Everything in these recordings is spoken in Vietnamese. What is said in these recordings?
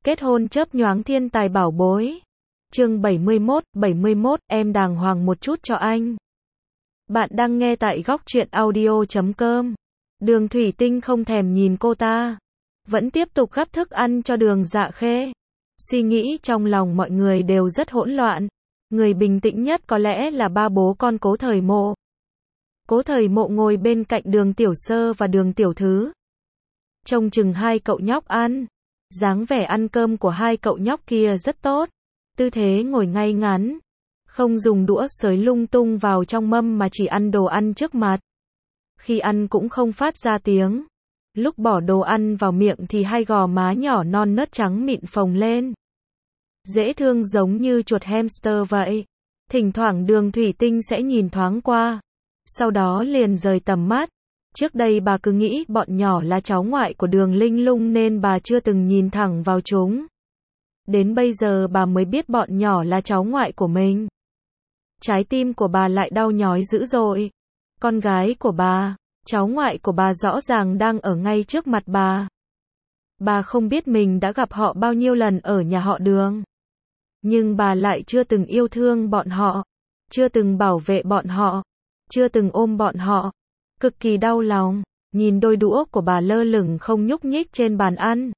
Kết hôn chớp nhoáng thiên tài bảo bối. Chương 71, em đàng hoàng một chút cho anh. Bạn đang nghe tại góc truyện audio.com. Đường Thủy Tinh không thèm nhìn cô ta, vẫn tiếp tục gắp thức ăn cho Đường Dạ Khê. Suy nghĩ trong lòng mọi người đều rất hỗn loạn. Người bình tĩnh nhất có lẽ là ba bố con Cố Thời Mộ. Cố Thời Mộ ngồi bên cạnh Đường Tiểu Sơ và Đường Tiểu Thứ, trông chừng hai cậu nhóc ăn. Dáng vẻ ăn cơm của hai cậu nhóc kia rất tốt, tư thế ngồi ngay ngắn, không dùng đũa xới lung tung vào trong mâm mà chỉ ăn đồ ăn trước mặt. Khi ăn cũng không phát ra tiếng, lúc bỏ đồ ăn vào miệng thì hai gò má nhỏ non nớt trắng mịn phồng lên, dễ thương giống như chuột hamster vậy. Thỉnh thoảng Đường Thủy Tinh sẽ nhìn thoáng qua, sau đó liền rời tầm mắt. Trước đây bà cứ nghĩ bọn nhỏ là cháu ngoại của Đường Linh Lung nên bà chưa từng nhìn thẳng vào chúng. Đến bây giờ bà mới biết bọn nhỏ là cháu ngoại của mình. Trái tim của bà lại đau nhói dữ dội. Con gái của bà, cháu ngoại của bà rõ ràng đang ở ngay trước mặt bà. Bà không biết mình đã gặp họ bao nhiêu lần ở nhà họ Đường. Nhưng bà lại chưa từng yêu thương bọn họ, chưa từng bảo vệ bọn họ, chưa từng ôm bọn họ. Cực kỳ đau lòng, nhìn đôi đũa của bà lơ lửng không nhúc nhích trên bàn ăn.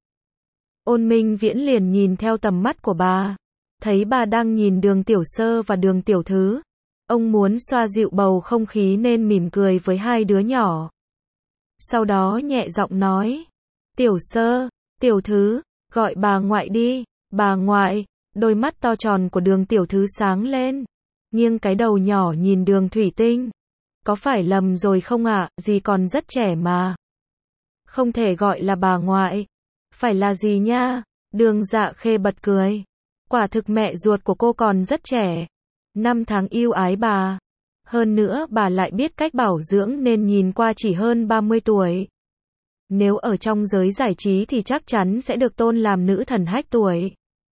Ôn Minh Viễn liền nhìn theo tầm mắt của bà, thấy bà đang nhìn Đường Tiểu Sơ và Đường Tiểu Thứ. Ông muốn xoa dịu bầu không khí nên mỉm cười với hai đứa nhỏ. Sau đó nhẹ giọng nói, Tiểu Sơ, Tiểu Thứ, gọi bà ngoại đi. Bà ngoại. Đôi mắt to tròn của Đường Tiểu Thứ sáng lên, nghiêng cái đầu nhỏ nhìn Đường Thủy Tinh. Có phải lầm rồi không ạ, dì còn rất trẻ mà. Không thể gọi là bà ngoại. Phải là gì nha? Đường Dạ Khê bật cười. Quả thực mẹ ruột của cô còn rất trẻ. 5 tháng yêu ái bà. Hơn nữa bà lại biết cách bảo dưỡng nên nhìn qua chỉ hơn 30 tuổi. Nếu ở trong giới giải trí thì chắc chắn sẽ được tôn làm nữ thần hách tuổi.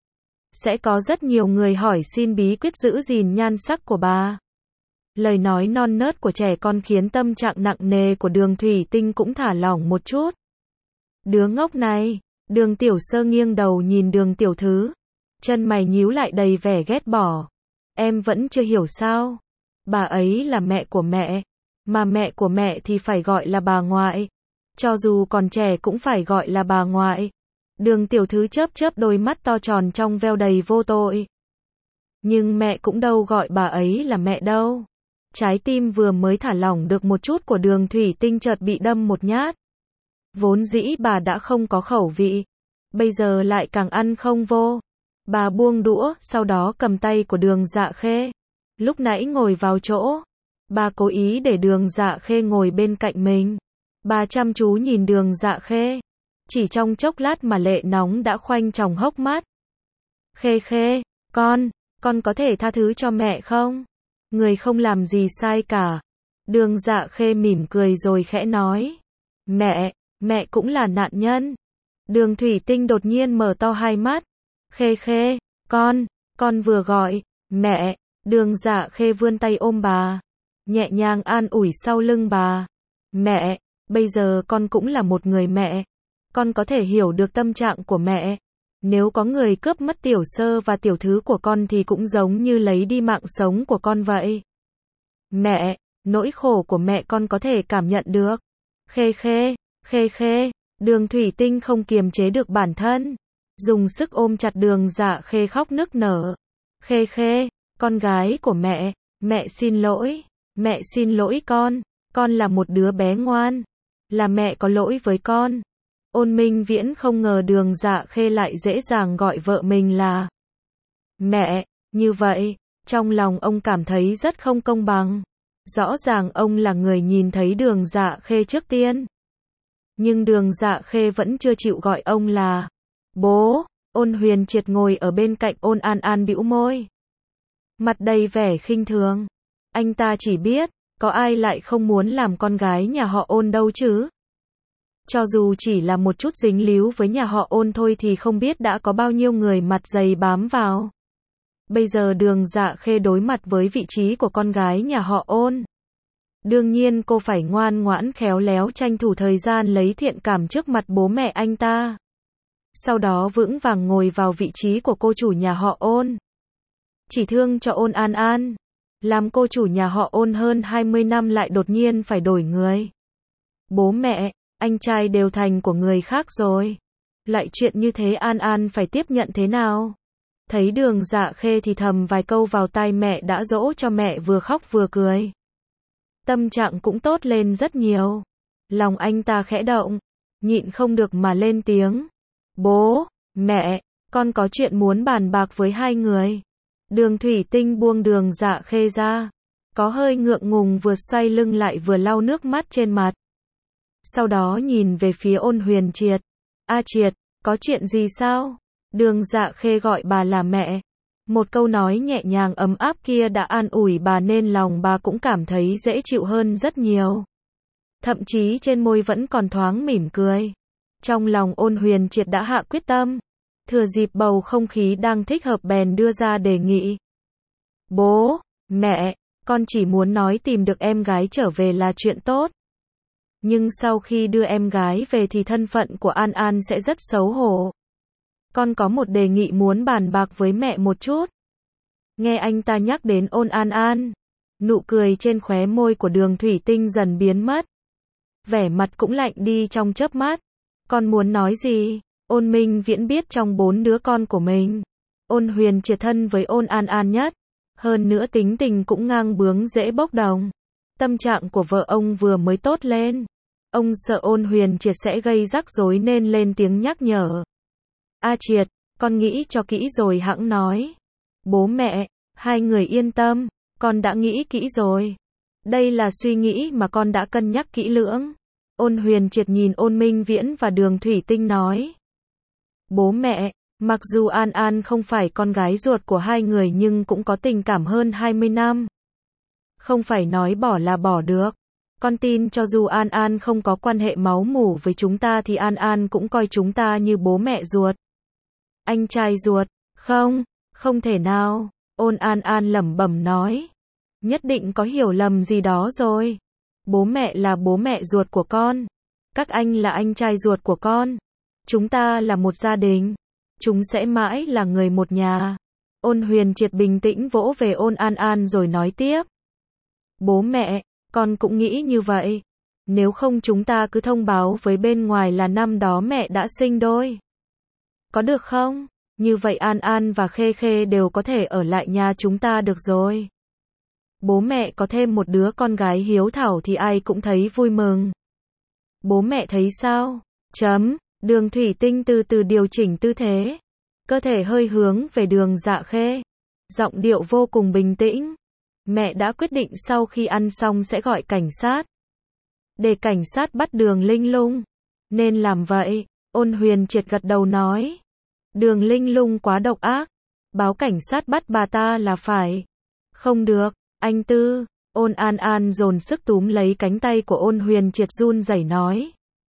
Sẽ có rất nhiều người hỏi xin bí quyết giữ gìn nhan sắc của bà. Lời nói non nớt của trẻ con khiến tâm trạng nặng nề của Đường Thủy Tinh cũng thả lỏng một chút. Đứa ngốc này. Đường Tiểu Sơ nghiêng đầu nhìn Đường Tiểu Thứ, chân mày nhíu lại đầy vẻ ghét bỏ. Em vẫn chưa hiểu sao? Bà ấy là mẹ của mẹ, mà mẹ của mẹ thì phải gọi là bà ngoại. Cho dù còn trẻ cũng phải gọi là bà ngoại. Đường Tiểu Thứ chớp chớp đôi mắt to tròn trong veo đầy vô tội. Nhưng mẹ cũng đâu gọi bà ấy là mẹ đâu. Trái tim vừa mới thả lỏng được một chút của Đường Thủy Tinh chợt bị đâm một nhát. Vốn dĩ bà đã không có khẩu vị, bây giờ lại càng ăn không vô. Bà buông đũa, sau đó cầm tay của Đường Dạ Khê. Lúc nãy ngồi vào chỗ, bà cố ý để Đường Dạ Khê ngồi bên cạnh mình. Bà chăm chú nhìn Đường Dạ Khê. Chỉ trong chốc lát mà lệ nóng đã khoanh tròng hốc mắt. Khê Khê, con có thể tha thứ cho mẹ không? Người không làm gì sai cả. Đường Dạ Khê mỉm cười rồi khẽ nói. Mẹ cũng là nạn nhân. Đường Thủy Tinh đột nhiên mở to hai mắt. Khê Khê, con vừa gọi, mẹ. Đường Dạ Khê vươn tay ôm bà, nhẹ nhàng an ủi sau lưng bà. Mẹ, bây giờ con cũng là một người mẹ. Con có thể hiểu được tâm trạng của mẹ. Nếu có người cướp mất Tiểu Sơ và Tiểu Thứ của con thì cũng giống như lấy đi mạng sống của con vậy. Mẹ, nỗi khổ của mẹ con có thể cảm nhận được. Khê Khê, Đường Thủy Tinh không kiềm chế được bản thân, dùng sức ôm chặt Đường Dạ Khê khóc nức nở. Khê Khê, con gái của mẹ xin lỗi con là một đứa bé ngoan, là mẹ có lỗi với con. Ôn Minh Viễn không ngờ Đường Dạ Khê lại dễ dàng gọi vợ mình là mẹ, như vậy, trong lòng ông cảm thấy rất không công bằng. Rõ ràng ông là người nhìn thấy Đường Dạ Khê trước tiên. Nhưng Đường Dạ Khê vẫn chưa chịu gọi ông là bố. Ôn Huyền Triệt ngồi ở bên cạnh Ôn An An bĩu môi, mặt đầy vẻ khinh thường. Anh ta chỉ biết, có ai lại không muốn làm con gái nhà họ Ôn đâu chứ. Cho dù chỉ là một chút dính líu với nhà họ Ôn thôi thì không biết đã có bao nhiêu người mặt dày bám vào. Bây giờ Đường Dạ Khê đối mặt với vị trí của con gái nhà họ Ôn. Đương nhiên cô phải ngoan ngoãn khéo léo tranh thủ thời gian lấy thiện cảm trước mặt bố mẹ anh ta. sau đó vững vàng ngồi vào vị trí của cô chủ nhà họ Ôn. Chỉ thương cho Ôn An An. Làm cô chủ nhà họ Ôn hơn 20 năm lại đột nhiên phải đổi người. Bố mẹ, anh trai đều thành của người khác rồi. Lại chuyện như thế An An phải tiếp nhận thế nào? Thấy Đường Dạ Khê thì thầm vài câu vào tai mẹ đã dỗ cho mẹ vừa khóc vừa cười. Tâm trạng cũng tốt lên rất nhiều. Lòng anh ta khẽ động, nhịn không được mà lên tiếng. Bố, mẹ, con có chuyện muốn bàn bạc với hai người. Đường Thủy Tinh buông Đường Dạ Khê ra, có hơi ngượng ngùng vừa xoay lưng lại vừa lau nước mắt trên mặt. Sau đó nhìn về phía Ôn Huyền Triệt. A Triệt, có chuyện gì sao? Đường Dạ Khê gọi bà là mẹ. Một câu nói nhẹ nhàng ấm áp kia đã an ủi bà nên lòng bà cũng cảm thấy dễ chịu hơn rất nhiều. Thậm chí trên môi vẫn còn thoáng mỉm cười. Trong lòng Ôn Huyền Triệt đã hạ quyết tâm. Thừa dịp bầu không khí đang thích hợp bèn đưa ra đề nghị. Bố, mẹ, con chỉ muốn nói tìm được em gái trở về là chuyện tốt. Nhưng sau khi đưa em gái về thì thân phận của An An sẽ rất xấu hổ. Con có một đề nghị muốn bàn bạc với mẹ một chút. Nghe anh ta nhắc đến Ôn An An, nụ cười trên khóe môi của Đường Thủy Tinh dần biến mất. Vẻ mặt cũng lạnh đi trong chớp mắt. Con muốn nói gì? Ôn Minh Viễn biết trong 4 đứa con của mình, Ôn Huyền Triệt thân với Ôn An An nhất. Hơn nữa tính tình cũng ngang bướng dễ bốc đồng. Tâm trạng của vợ ông vừa mới tốt lên. Ông sợ Ôn Huyền Triệt sẽ gây rắc rối nên lên tiếng nhắc nhở. A Triệt, con nghĩ cho kỹ rồi hẵng nói. Bố mẹ, hai người yên tâm, con đã nghĩ kỹ rồi. Đây là suy nghĩ mà con đã cân nhắc kỹ lưỡng. Ôn Huyền Triệt nhìn Ôn Minh Viễn và Đường Thủy Tinh nói. Bố mẹ, mặc dù An An không phải con gái ruột của hai người nhưng cũng có tình cảm hơn 20 năm. Không phải nói bỏ là bỏ được. Con tin cho dù An An không có quan hệ máu mủ với chúng ta thì An An cũng coi chúng ta như bố mẹ ruột. Anh trai ruột, không thể nào. Ôn An An lẩm bẩm nói. Nhất định có hiểu lầm gì đó rồi. Bố mẹ là bố mẹ ruột của con. Các anh là anh trai ruột của con. Chúng ta là một gia đình. Chúng sẽ mãi là người một nhà. Ôn Huyền Triệt bình tĩnh vỗ về Ôn An An rồi nói tiếp. Bố mẹ, con cũng nghĩ như vậy. Nếu không chúng ta cứ thông báo với bên ngoài là năm đó mẹ đã sinh đôi. Có được không? Như vậy An An và Khê Khê đều có thể ở lại nhà chúng ta được rồi. Bố mẹ có thêm một đứa con gái hiếu thảo thì ai cũng thấy vui mừng. Bố mẹ thấy sao? Đường Thủy Tinh từ từ điều chỉnh tư thế. Cơ thể hơi hướng về Đường Dạ Khê. Giọng điệu vô cùng bình tĩnh. Mẹ đã quyết định sau khi ăn xong sẽ gọi cảnh sát. Để cảnh sát bắt Đường Linh Lung. Nên làm vậy. Ôn Huyền Triệt gật đầu nói. Đường Linh Lung quá độc ác. Báo cảnh sát bắt bà ta là phải. Không được, anh Tư. Ôn An An dồn sức túm lấy cánh tay của Ôn Huyền Triệt run rẩy nói.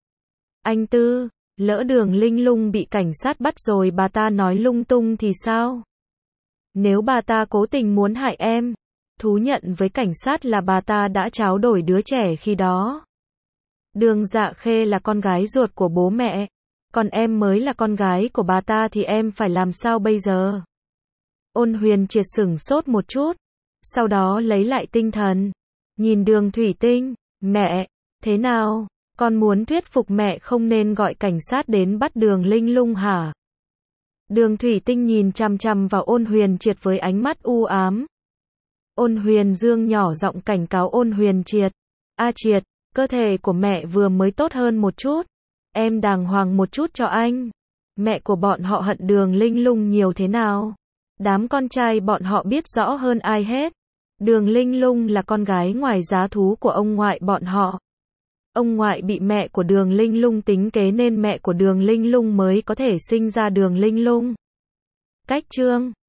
Anh Tư, lỡ Đường Linh Lung bị cảnh sát bắt rồi bà ta nói lung tung thì sao? Nếu bà ta cố tình muốn hại em, thú nhận với cảnh sát là bà ta đã tráo đổi đứa trẻ khi đó. Đường Dạ Khê là con gái ruột của bố mẹ, còn em mới là con gái của bà ta thì em phải làm sao bây giờ? Ôn Huyền Triệt sửng sốt một chút, sau đó lấy lại tinh thần, nhìn Đường Thủy Tinh, mẹ, thế nào? Con muốn thuyết phục mẹ không nên gọi cảnh sát đến bắt Đường Linh Lung hả? Đường Thủy Tinh nhìn chằm chằm vào Ôn Huyền Triệt với ánh mắt u ám. Ôn Huyền Dương nhỏ giọng cảnh cáo Ôn Huyền Triệt. A Triệt, cơ thể của mẹ vừa mới tốt hơn một chút. Em đàng hoàng một chút cho anh. Mẹ của bọn họ hận Đường Linh Lung nhiều thế nào? Đám con trai bọn họ biết rõ hơn ai hết. Đường Linh Lung là con gái ngoài giá thú của ông ngoại bọn họ. Ông ngoại bị mẹ của Đường Linh Lung tính kế nên mẹ của Đường Linh Lung mới có thể sinh ra Đường Linh Lung. Cách chương